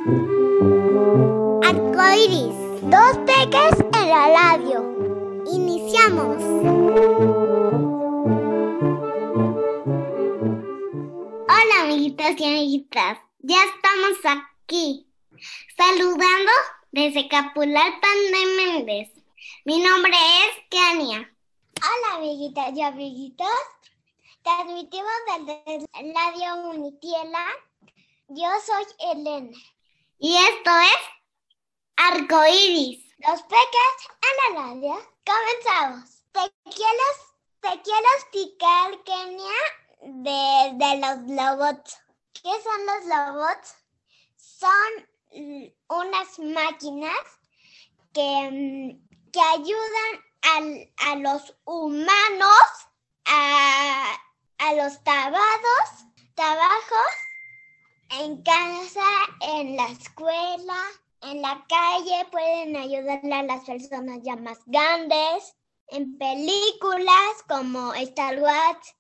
Arcoiris, dos peques en la radio. Iniciamos. Hola amiguitos y amiguitas, ya estamos aquí, saludando desde Capulalpan de Méndez. Mi nombre es Kenia. Hola amiguitas y amiguitos, transmitimos desde Radio Unitiela. Yo soy Elena. Y esto es Arcoiris, los peques en la radio. Comenzamos. Te quiero explicar, Kenia, de los robots. ¿Qué son los robots? Son unas máquinas que ayudan a los humanos a los trabajos en casa, en la escuela, en la calle. Pueden ayudarle a las personas ya más grandes, en películas como Star Wars,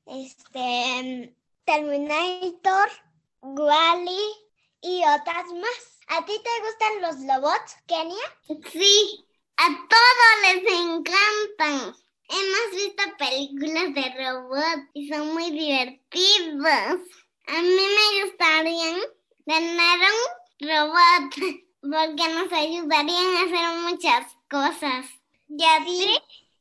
Terminator, Wall-E y otras más. ¿A ti te gustan los robots, Kenia? Sí, a todos les encantan. Hemos visto películas de robots y son muy divertidos. A mí me gustaría tener un robot porque nos ayudarían a hacer muchas cosas. ¿Y a ti?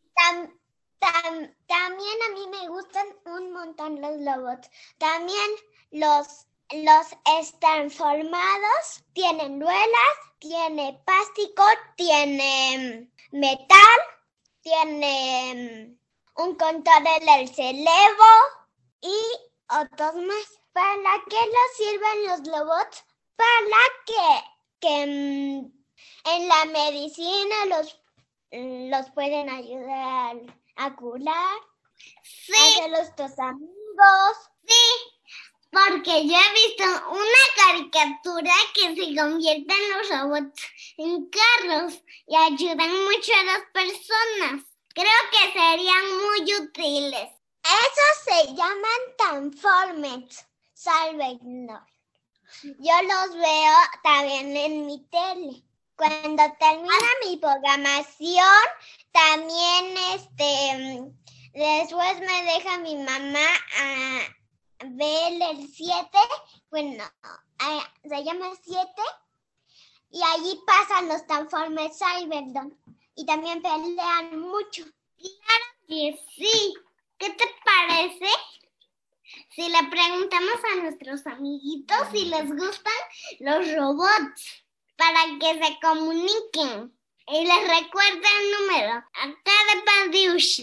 También a mí me gustan un montón los robots. También los transformados tienen ruedas, tiene plástico, tiene metal, tiene un control del cerebro y otros más. ¿Para qué nos sirven los robots? Para que en la medicina los pueden ayudar a curar, sí, a ser nuestros amigos. Sí, porque yo he visto una caricatura que se convierten los robots en carros y ayudan mucho a las personas. Creo que serían muy útiles. Esos se llaman Transformers, Salvador. Yo los veo también en mi tele. Cuando termina mi programación, también después me deja mi mamá a ver el 7, se llama 7, y allí pasan los Transformers Cybertron, y también pelean mucho. Claro que sí. ¿Qué te parece si le preguntamos a nuestros amiguitos si les gustan los robots para que se comuniquen? Y les recuerdo el número acá de Padiushi,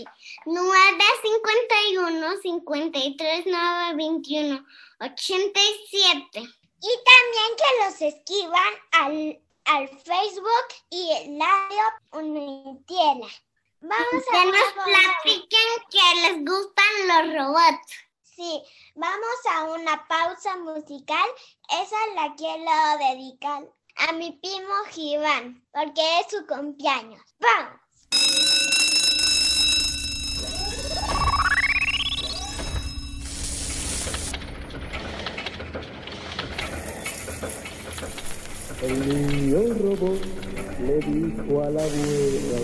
951-53-921-87. Y también que los escriban al Facebook y el Radio Unitiela. Que nos platiquen que les gustan los robots. Sí, vamos a una pausa musical. Esa la quiero dedicar a mi primo Gibán, porque es su cumpleaños. ¡Vamos! El niño robot le dijo a la abuela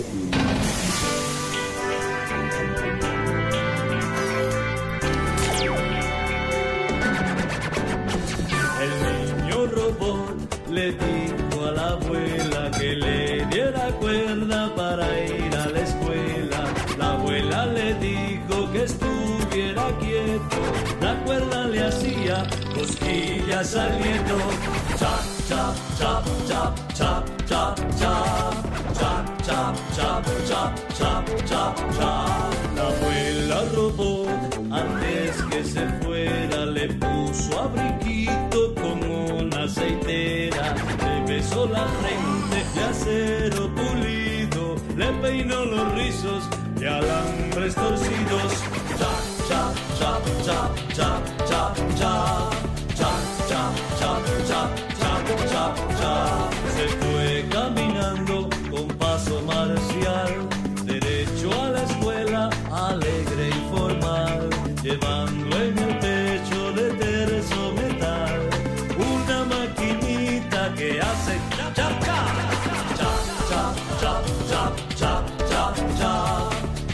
le dijo a la abuela que le diera cuerda para ir a la escuela. La abuela le dijo que estuviera quieto, la cuerda le hacía cosquillas al nieto. Chap, chap, chap, chap, chap, chap, chap, chap, chap, chap, chap, chap, chap, chap. La abuela robot, antes que se fuera, le puso abriguito con una aceitera, le besó la frente de acero pulido, le peinó los rizos de alambres torcidos. Chap, chap, chap, chap, chap, chap, chap, chap, chap, chap, chap, chap, chap, chap. Se fue caminando con paso marcial, derecho a la escuela, alegre y formal, llevando en el pecho de terso metal una maquinita que hace cha cha cha cha cha cha cha cha cha cha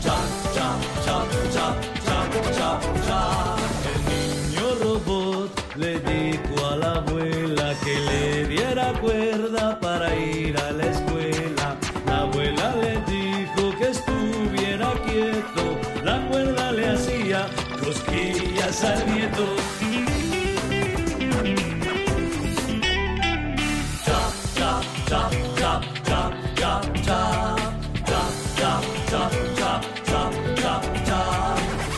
cha cha. El niño robot le dijo a la abuela que le diera cuerda para ir a la escuela. La abuela le dijo que estuviera quieto, la cuerda le hacía cosquillas al nieto. Cha cha cha cha cha cha cha cha cha cha cha cha cha cha.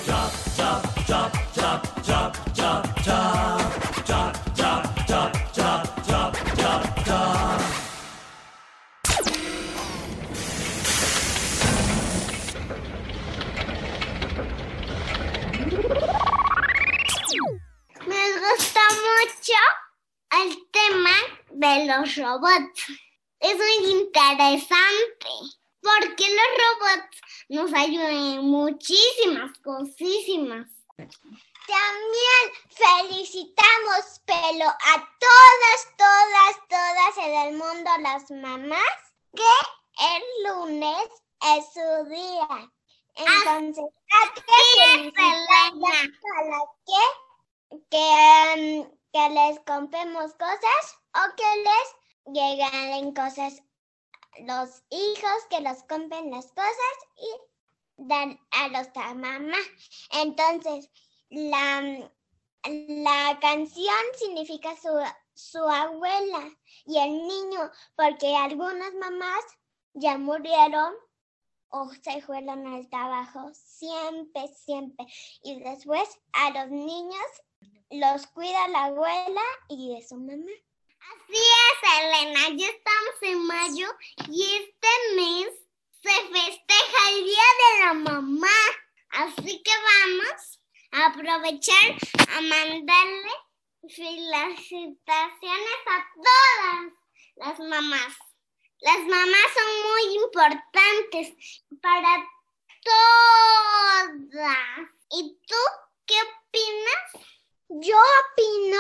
Me gusta mucho el tema de los robots. Es muy interesante porque los robots nos ayudan en muchísimas cosísimas. También felicitamos, pero a todas en el mundo, las mamás, que el lunes es su día. Entonces, a las que les compremos cosas o que les lleguen cosas, los hijos que los compren las cosas y dan a los mamá. Entonces, la canción significa su abuela y el niño, porque algunas mamás ya murieron o se fueron al trabajo, siempre. Y después a los niños los cuida la abuela y de su mamá. Así es, Elena, ya estamos en mayo y este mes se festeja el Día de la Mamá. Así que vamos a aprovechar a mandarle felicitaciones a todas las mamás. Las mamás son muy importantes para todas. ¿Y tú qué opinas? Yo opino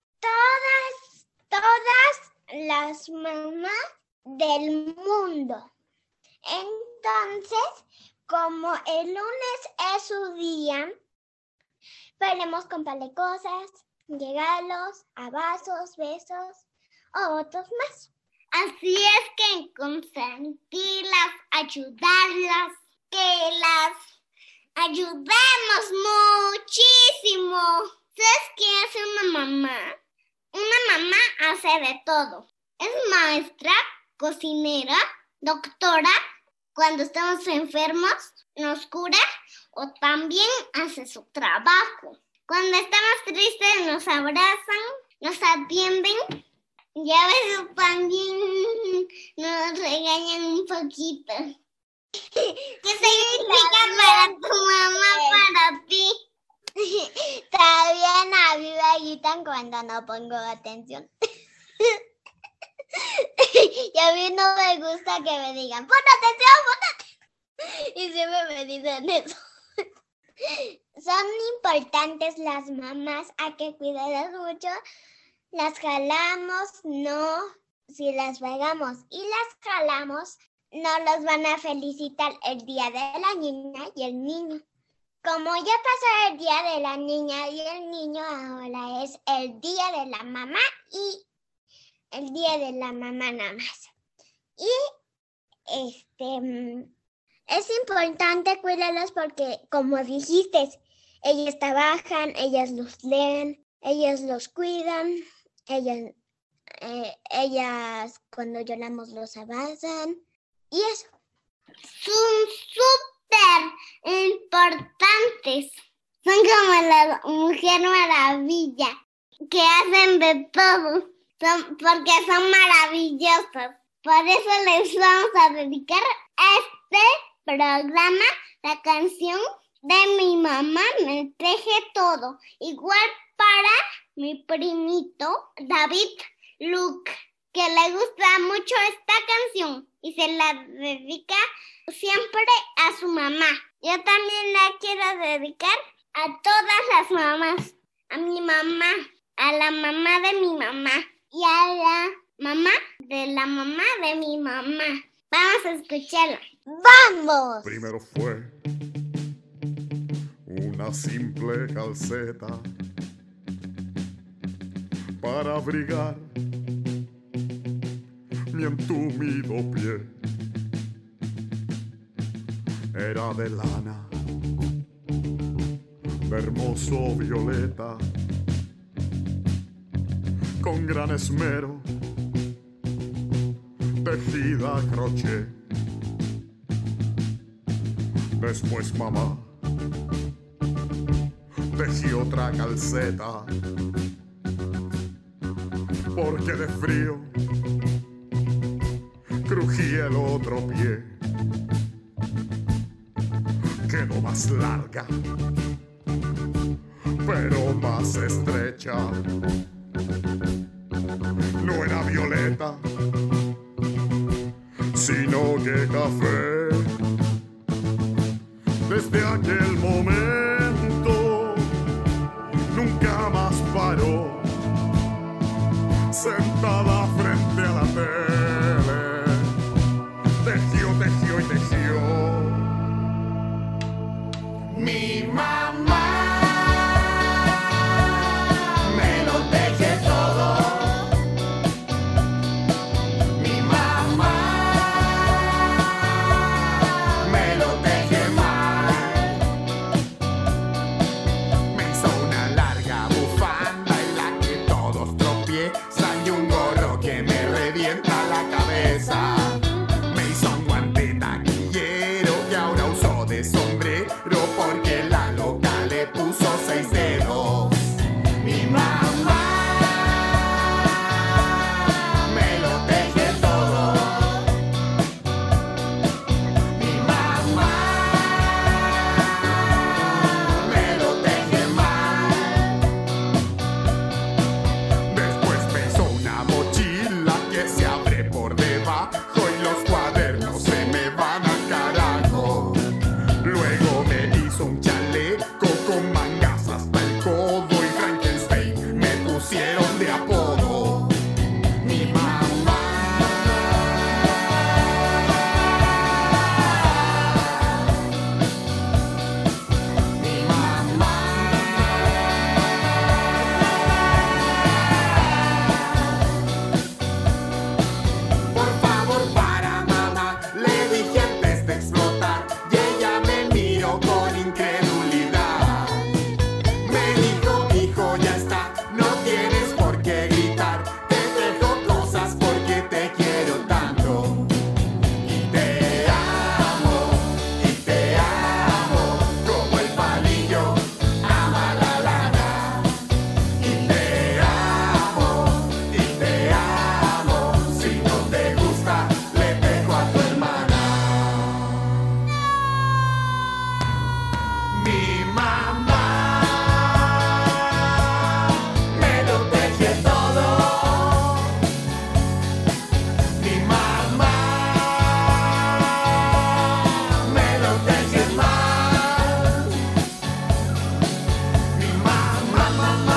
todas las mamás del mundo. Entonces, como el lunes es su día, podemos comprarle cosas, regalos, abrazos, besos o otros más. Así es que consentirlas, ayudarlas, que las ayudemos muchísimo. ¿Sabes qué hace una mamá? Una mamá hace de todo. Es maestra, cocinera, doctora. Cuando estamos enfermos, nos cura o también hace su trabajo. Cuando estamos tristes, nos abrazan, nos atienden. Y a veces también nos regañan un poquito. ¿Qué significa para tu mamá, para ti? También a mí me gritan cuando no pongo atención. Y a mí no me gusta que me digan, ¡pon atención! Y siempre me dicen eso. Son importantes las mamás, hay que cuidarlas mucho. Las jalamos, no. Si las pegamos y las jalamos, no los van a felicitar el día de la niña y el niño. Como ya pasó el día de la niña y el niño, ahora es el día de la mamá y el día de la mamá nada más. Y es importante cuidarlos porque, como dijiste, ellas trabajan, ellas los leen, ellas los cuidan, ellas cuando lloramos los abrazan y eso. Son súper importantes. Son como la Mujer Maravilla, que hacen de todo, porque son maravillosas. Por eso les vamos a dedicar a este programa la canción de Mi mamá me teje todo. Igual para mi primito David Luke, que le gusta mucho esta canción y se la dedica siempre a su mamá. Yo también la quiero dedicar a todas las mamás. A mi mamá, a la mamá de mi mamá y a la mamá de la mamá de mi mamá. Vamos a escucharla. ¡Vamos! Primero fue una simple calceta para abrigar mi entumido pie. Era de lana, de hermoso violeta, con gran esmero, tejida a crochet. Después mamá tejí otra calceta, porque de frío crujía el otro pie. Quedó más larga, pero más estrecha. No era violeta, sino que café. Desde aquel momento nunca más paró, sentada frente a la tele, tejió, tejió y tejió. Mi mamá me lo teje todo. Mi mamá me lo teje mal. Me hizo una larga bufanda en la que todos tropiezan y un gorro que me revienta la cabeza. Me hizo un guante taquillero que ahora uso de sombrero porque la loca le puso 6 dedos. Mi mamá me lo teje todo. Mi mamá me lo teje mal. Después me hizo una mochila que se abre por debajo y los cuadernos se me van al carajo. Luego me hizo un chaleco con mangas hasta el codo y Frankenstein me pusieron de apodo. Mi mamá Mi mamá Por favor, para mamá, le dije antes de explotar, y ella me miró con incredulidad. Me dijo, hijo, ya está, no tienes por qué gritar, te dejo cosas porque te quiero tanto. Y te amo, como el palillo ama la lana. Y te amo, si no te gusta, le dejo a tu hermana. Mi mamá me lo teje todo. Mi mamá me lo teje mal. Mi mamá,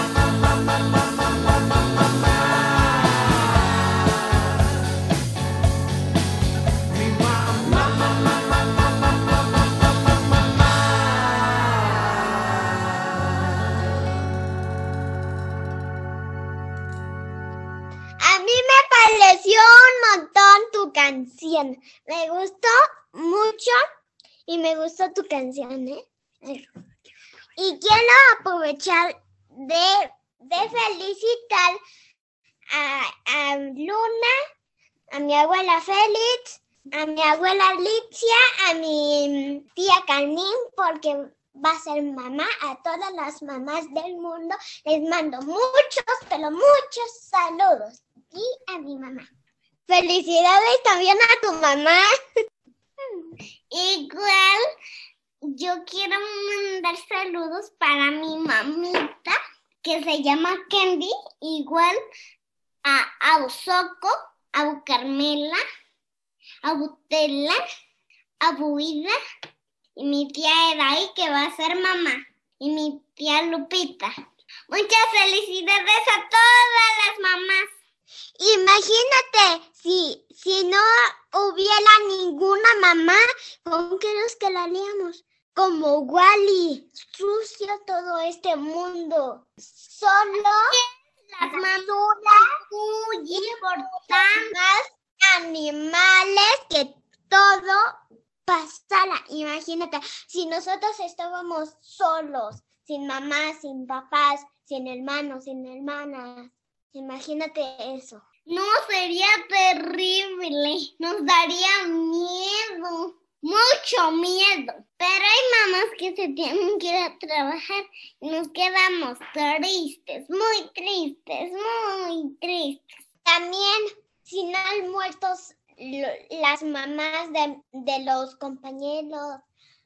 Mi A mí me pareció un montón tu canción. Me gustó mucho y me gustó tu canción, ¿eh? Y quiero aprovechar de felicitar a Luna, a mi abuela Félix, a mi abuela Alicia, a mi tía Carmín, porque va a ser mamá. A todas las mamás del mundo les mando muchos, pero muchos saludos. Y a mi mamá. Felicidades también a tu mamá. Igual, yo quiero mandar saludos para mi mamita, que se llama Candy. Igual a Usoco, a Bucarmela, a Butela, a Buida, y mi tía Eray, que va a ser mamá, y mi tía Lupita. Muchas felicidades a todas las mamás. Imagínate, si no hubiera ninguna mamá, ¿con qué nos quedaríamos? Como Wall-E, sucio todo este mundo. Solo Las mamás muy importantes, animales, que todo pasara. Imagínate, si nosotros estábamos solos, sin mamá, sin papás, sin hermanos, sin hermanas. Imagínate eso. No, sería terrible. Nos daría miedo. Mucho miedo. Pero hay mamás que se tienen que ir a trabajar y nos quedamos tristes, muy tristes, muy tristes. También, si no han muerto las mamás de los compañeros,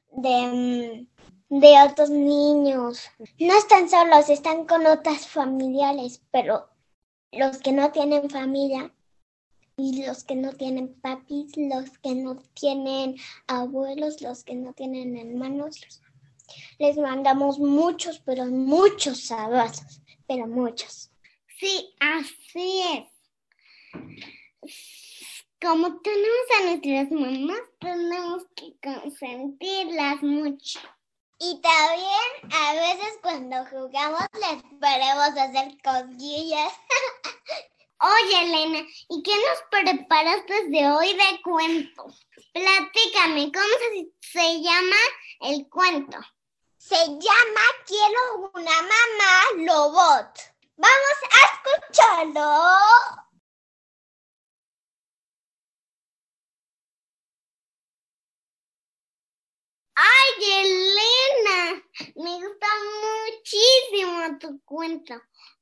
de otros niños. No están solos, están con otras familiares, pero los que no tienen familia y los que no tienen papis, los que no tienen abuelos, los que no tienen hermanos, les mandamos muchos, pero muchos abrazos, pero muchos. Sí, así es. Como tenemos a nuestras mamás, tenemos que consentirlas mucho. Y también a veces cuando jugamos les podemos hacer cosquillas. Oye, Elena, ¿y qué nos preparaste de hoy de cuento? Platícame, ¿cómo se llama el cuento? Se llama Quiero una mamá robot. Vamos a escucharlo. ¡Ay, Elena! Me gusta muchísimo tu cuento.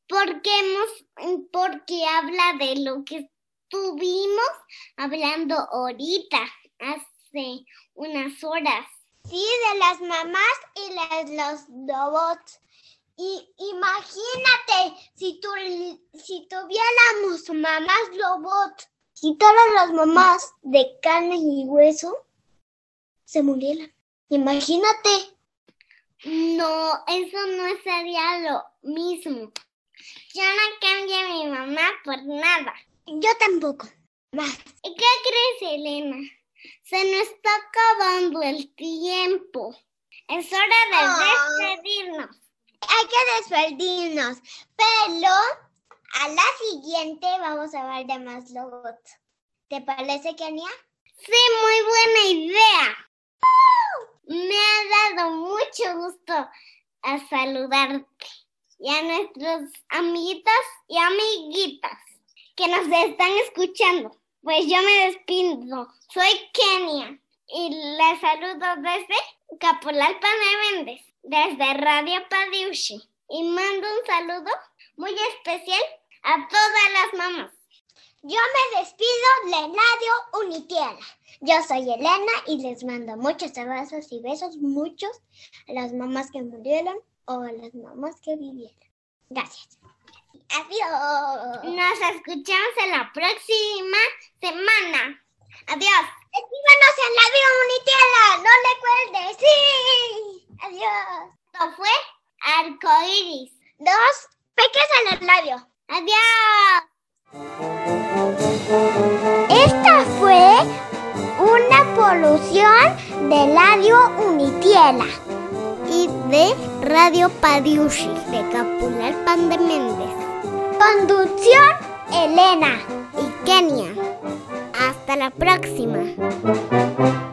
Porque habla de lo que estuvimos hablando ahorita, hace unas horas. Sí, de las mamás y los robots. Y imagínate si tuviéramos mamás robots, si todas las mamás de carne y hueso se murieran. Imagínate. No, eso no sería lo mismo. Yo no cambio a mi mamá por nada. Yo tampoco. Más. ¿Y qué crees, Elena? Se nos está acabando el tiempo. Es hora de despedirnos. Hay que despedirnos, pero a la siguiente vamos a hablar de más robots. ¿Te parece, Kenia? Sí, muy buena idea. Me ha dado mucho gusto a saludarte y a nuestros amiguitos y amiguitas que nos están escuchando. Pues yo me despido. Soy Kenia y les saludo desde Capulalpan de Méndez, desde Radio Padiushi. Y mando un saludo muy especial a todas las mamás. Yo me despido de Radio Unitierra. Yo soy Elena y les mando muchos abrazos y besos, muchos a las mamás que murieron o a las mamás que vivieron. Gracias. Adiós. Nos escuchamos en la próxima semana. Adiós. Escríbanos en Radio Unitierra. No recuerdes. Sí. Adiós. Esto fue Arcoiris. 2 peques en el radio. Adiós. Esta fue una producción de Radio Unitierra y de Radio Padiushi de Capulalpan de Méndez. Conducción Elena y Kenia. Hasta la próxima.